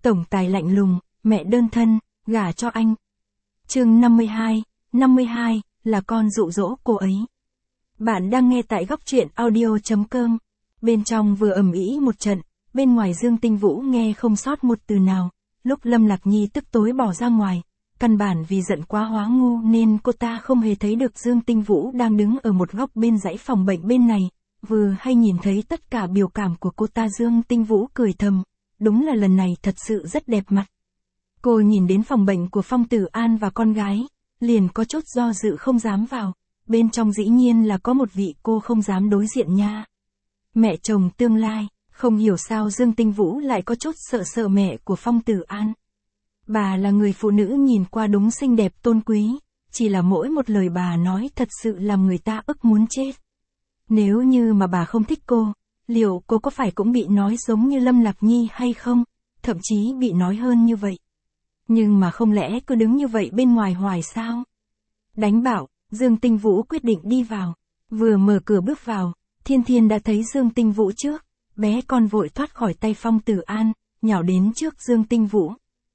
Tổng tài lạnh lùng, mẹ đơn thân, gả cho anh. Chương 52, là con dụ dỗ cô ấy. Bạn đang nghe tại góc truyện audio.com. Bên trong vừa ầm ĩ một trận, bên ngoài Dương Tinh Vũ nghe không sót một từ nào. Lúc Lâm Lạc Nhi tức tối bỏ ra ngoài, căn bản vì giận quá hóa ngu nên cô ta không hề thấy được Dương Tinh Vũ đang đứng ở một góc bên dãy phòng bệnh bên này. Vừa hay nhìn thấy tất cả biểu cảm của cô ta, Dương Tinh Vũ cười thầm, đúng là lần này thật sự rất đẹp mặt. Cô nhìn đến phòng bệnh của Phong Tử An và con gái, liền có chút do dự không dám vào, bên trong dĩ nhiên là có một vị cô không dám đối diện nha. Mẹ chồng tương lai, không hiểu sao Dương Tinh Vũ lại có chút sợ mẹ của Phong Tử An. Bà là người phụ nữ nhìn qua đúng xinh đẹp tôn quý, chỉ là mỗi một lời bà nói thật sự làm người ta ức muốn chết. Nếu như mà bà không thích cô, liệu cô có phải cũng bị nói giống như Lâm Lạc Nhi hay không, thậm chí bị nói hơn như vậy. Nhưng mà không lẽ cứ đứng như vậy bên ngoài hoài sao? Đánh bảo, Dương Tinh Vũ quyết định đi vào. Vừa mở cửa bước vào, Thiên Thiên đã thấy Dương Tinh Vũ trước, bé con vội thoát khỏi tay Phong Tử An, nhào đến trước Dương Tinh Vũ.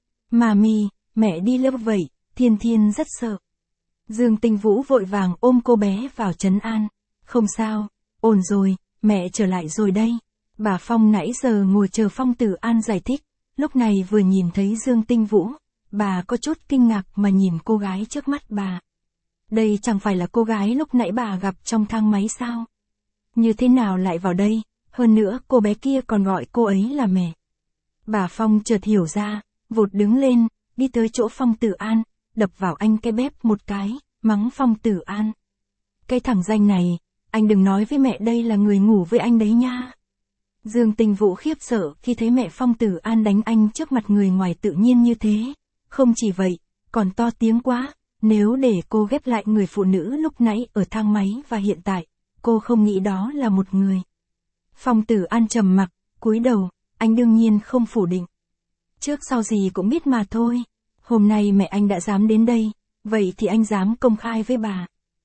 Mami, mẹ đi đâu vậy? Thiên Thiên rất sợ. Dương Tinh Vũ vội vàng ôm cô bé vào trấn an. Không sao, ổn rồi, mẹ trở lại rồi đây. Bà Phong nãy giờ ngồi chờ Phong Tử An giải thích, lúc này vừa nhìn thấy Dương Tinh Vũ, bà có chút kinh ngạc mà nhìn cô gái trước mắt bà. Đây chẳng phải là cô gái lúc nãy bà gặp trong thang máy sao? Như thế nào lại vào đây, hơn nữa cô bé kia còn gọi cô ấy là mẹ. Bà Phong chợt hiểu ra, vụt đứng lên, đi tới chỗ Phong Tử An, đập vào anh cái bếp một cái, mắng Phong Tử An. Cái thằng danh này, anh đừng nói với mẹ đây là người ngủ với anh đấy nha. Dương Tinh Vũ khiếp sợ khi thấy mẹ Phong Tử An đánh anh trước mặt người ngoài tự nhiên như thế. Không chỉ vậy, còn to tiếng quá, nếu để cô ghép lại người phụ nữ lúc nãy ở thang máy và hiện tại, cô không nghĩ đó là một người. Phong Tử An trầm mặc, cúi đầu, anh đương nhiên không phủ định. Trước sau gì cũng biết mà thôi, hôm nay mẹ anh đã dám đến đây, vậy thì anh dám công khai với bà.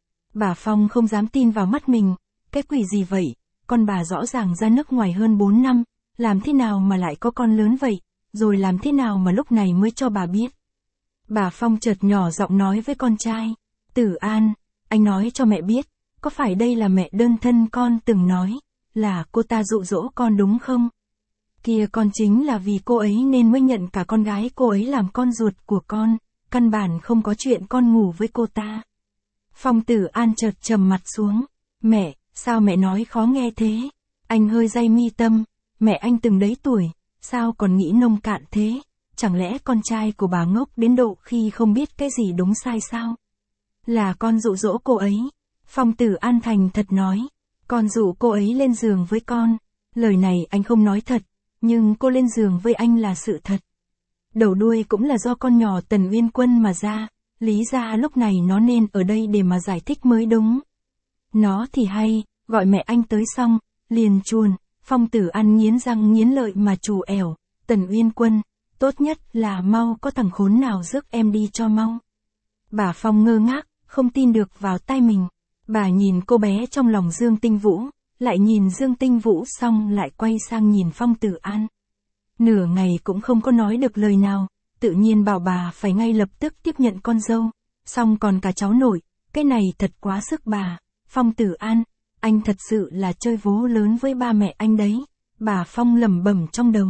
Bà Phong không dám tin vào mắt mình, cái quỷ gì vậy, con bà rõ ràng ra nước ngoài hơn 4 năm, làm thế nào mà lại có con lớn vậy, rồi làm thế nào mà lúc này mới cho bà biết. Bà Phong chợt nhỏ giọng nói với con trai, Tử An, anh nói cho mẹ biết, có phải đây là mẹ đơn thân con từng nói, là cô ta dụ dỗ con đúng không? Kia con chính là vì cô ấy nên mới nhận cả con gái cô ấy làm con ruột của con, căn bản không có chuyện con ngủ với cô ta. Phong Tử An chợt trầm mặt xuống, mẹ, sao mẹ nói khó nghe thế? Anh hơi day mi tâm, mẹ anh từng đấy tuổi, sao còn nghĩ nông cạn thế? Chẳng lẽ con trai của bà ngốc đến độ khi không biết cái gì đúng sai sao? Là con dụ dỗ cô ấy. Phong Tử An thành thật nói, con dụ cô ấy lên giường với con. Lời này anh không nói thật, nhưng cô lên giường với anh là sự thật. Đầu đuôi cũng là do con nhỏ Tần Uyên Quân mà ra, lý ra lúc này nó nên ở đây để mà giải thích mới đúng. Nó thì hay, gọi mẹ anh tới xong, liền chuồn, Phong Tử An nghiến răng nghiến lợi mà trù ẻo, Tần Uyên Quân, tốt nhất là mau có thằng khốn nào rước em đi cho mau. Bà Phong ngơ ngác, không tin được vào tai mình. Bà nhìn cô bé trong lòng Dương Tinh Vũ, lại nhìn Dương Tinh Vũ xong lại quay sang nhìn Phong Tử An. Nửa ngày cũng không có nói được lời nào, tự nhiên bảo bà phải ngay lập tức tiếp nhận con dâu, xong còn cả cháu nội, cái này thật quá sức bà. Phong Tử An, anh thật sự là chơi vố lớn với ba mẹ anh đấy, bà Phong lẩm bẩm trong đầu.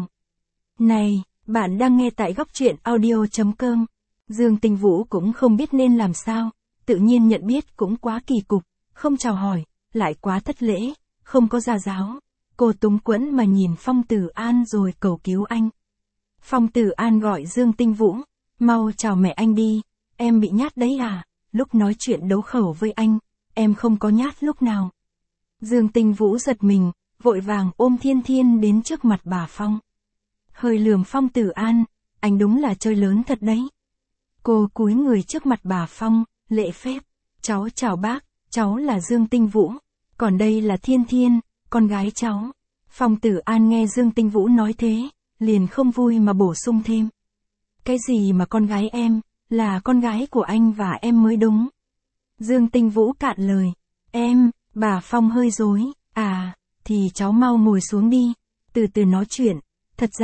Này, bạn đang nghe tại góc truyện audio.com. Dương Tinh Vũ cũng không biết nên làm sao, tự nhiên nhận biết cũng quá kỳ cục, không chào hỏi, lại quá thất lễ, không có gia giáo. Cô túng quẫn mà nhìn Phong Tử An rồi cầu cứu anh. Phong Tử An gọi Dương Tinh Vũ, mau chào mẹ anh đi, em bị nhát đấy à, lúc nói chuyện đấu khẩu với anh, em không có nhát lúc nào. Dương Tinh Vũ giật mình, vội vàng ôm Thiên Thiên đến trước mặt bà Phong. Hơi lườm Phong Tử An, anh đúng là chơi lớn thật đấy. Cô cúi người trước mặt bà Phong, lễ phép, cháu chào bác, cháu là Dương Tinh Vũ, còn đây là Thiên Thiên, con gái cháu. Phong Tử An nghe Dương Tinh Vũ nói thế, liền không vui mà bổ sung thêm. Cái gì mà con gái em, là con gái của anh và em mới đúng. Dương Tinh Vũ cạn lời, em, bà Phong hơi rối, à, thì cháu mau ngồi xuống đi, từ từ nói chuyện, thật ra,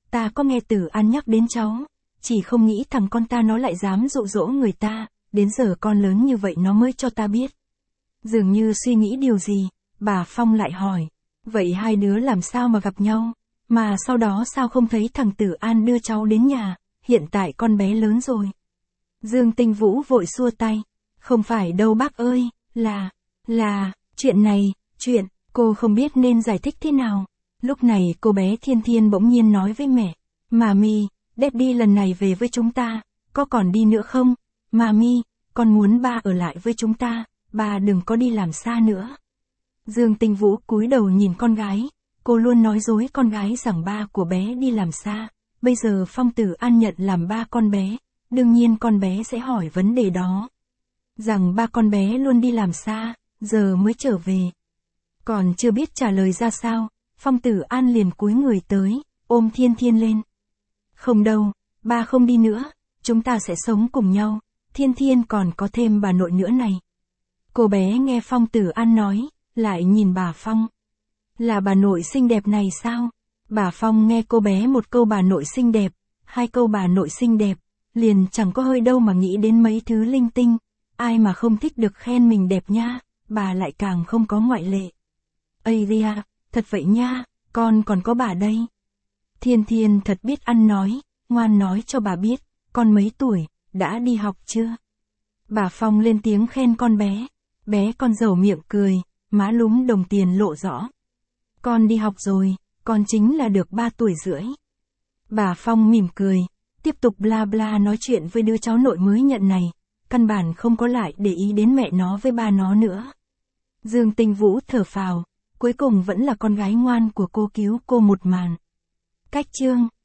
ta có nghe Tử An nhắc đến cháu, chỉ không nghĩ thằng con ta nó lại dám dụ dỗ người ta, đến giờ con lớn như vậy nó mới cho ta biết. Dường như suy nghĩ điều gì, bà Phong lại hỏi, vậy hai đứa làm sao mà gặp nhau, mà sau đó sao không thấy thằng Tử An đưa cháu đến nhà, hiện tại con bé lớn rồi. Dương Tinh Vũ vội xua tay, không phải đâu bác ơi, là, chuyện này, cô không biết nên giải thích thế nào. Lúc này cô bé Thiên Thiên bỗng nhiên nói với mẹ, Mami, Daddy lần này về với chúng ta, có còn đi nữa không? Mami, con muốn ba ở lại với chúng ta, ba đừng có đi làm xa nữa. Dương Tinh Vũ cúi đầu nhìn con gái, cô luôn nói dối con gái rằng ba của bé đi làm xa, bây giờ Phong Tử An nhận làm ba con bé, đương nhiên con bé sẽ hỏi vấn đề đó. Rằng ba con bé luôn đi làm xa, giờ mới trở về. Còn chưa biết trả lời ra sao, Phong Tử An liền cúi người tới, ôm Thiên Thiên lên. Không đâu, ba không đi nữa, chúng ta sẽ sống cùng nhau, Thiên Thiên còn có thêm bà nội nữa này. Cô bé nghe Phong Tử An nói, lại nhìn bà Phong. Là bà nội xinh đẹp này sao? Bà Phong nghe cô bé một câu bà nội xinh đẹp, hai câu bà nội xinh đẹp, liền chẳng có hơi đâu mà nghĩ đến mấy thứ linh tinh. Ai mà không thích được khen mình đẹp nha, bà lại càng không có ngoại lệ. Ây da, thật vậy nha, con còn có bà đây. Thiên Thiên thật biết ăn nói, ngoan nói cho bà biết, con mấy tuổi, đã đi học chưa? Bà Phong lên tiếng khen con bé con dầu miệng cười, má lúm đồng tiền lộ rõ. Con đi học rồi, con chính là được 3 tuổi rưỡi. Bà Phong mỉm cười, tiếp tục bla bla nói chuyện với đứa cháu nội mới nhận này, căn bản không có lại để ý đến mẹ nó với ba nó nữa. Dương Tinh Vũ thở phào, cuối cùng vẫn là con gái ngoan của cô cứu cô một màn. Cách chương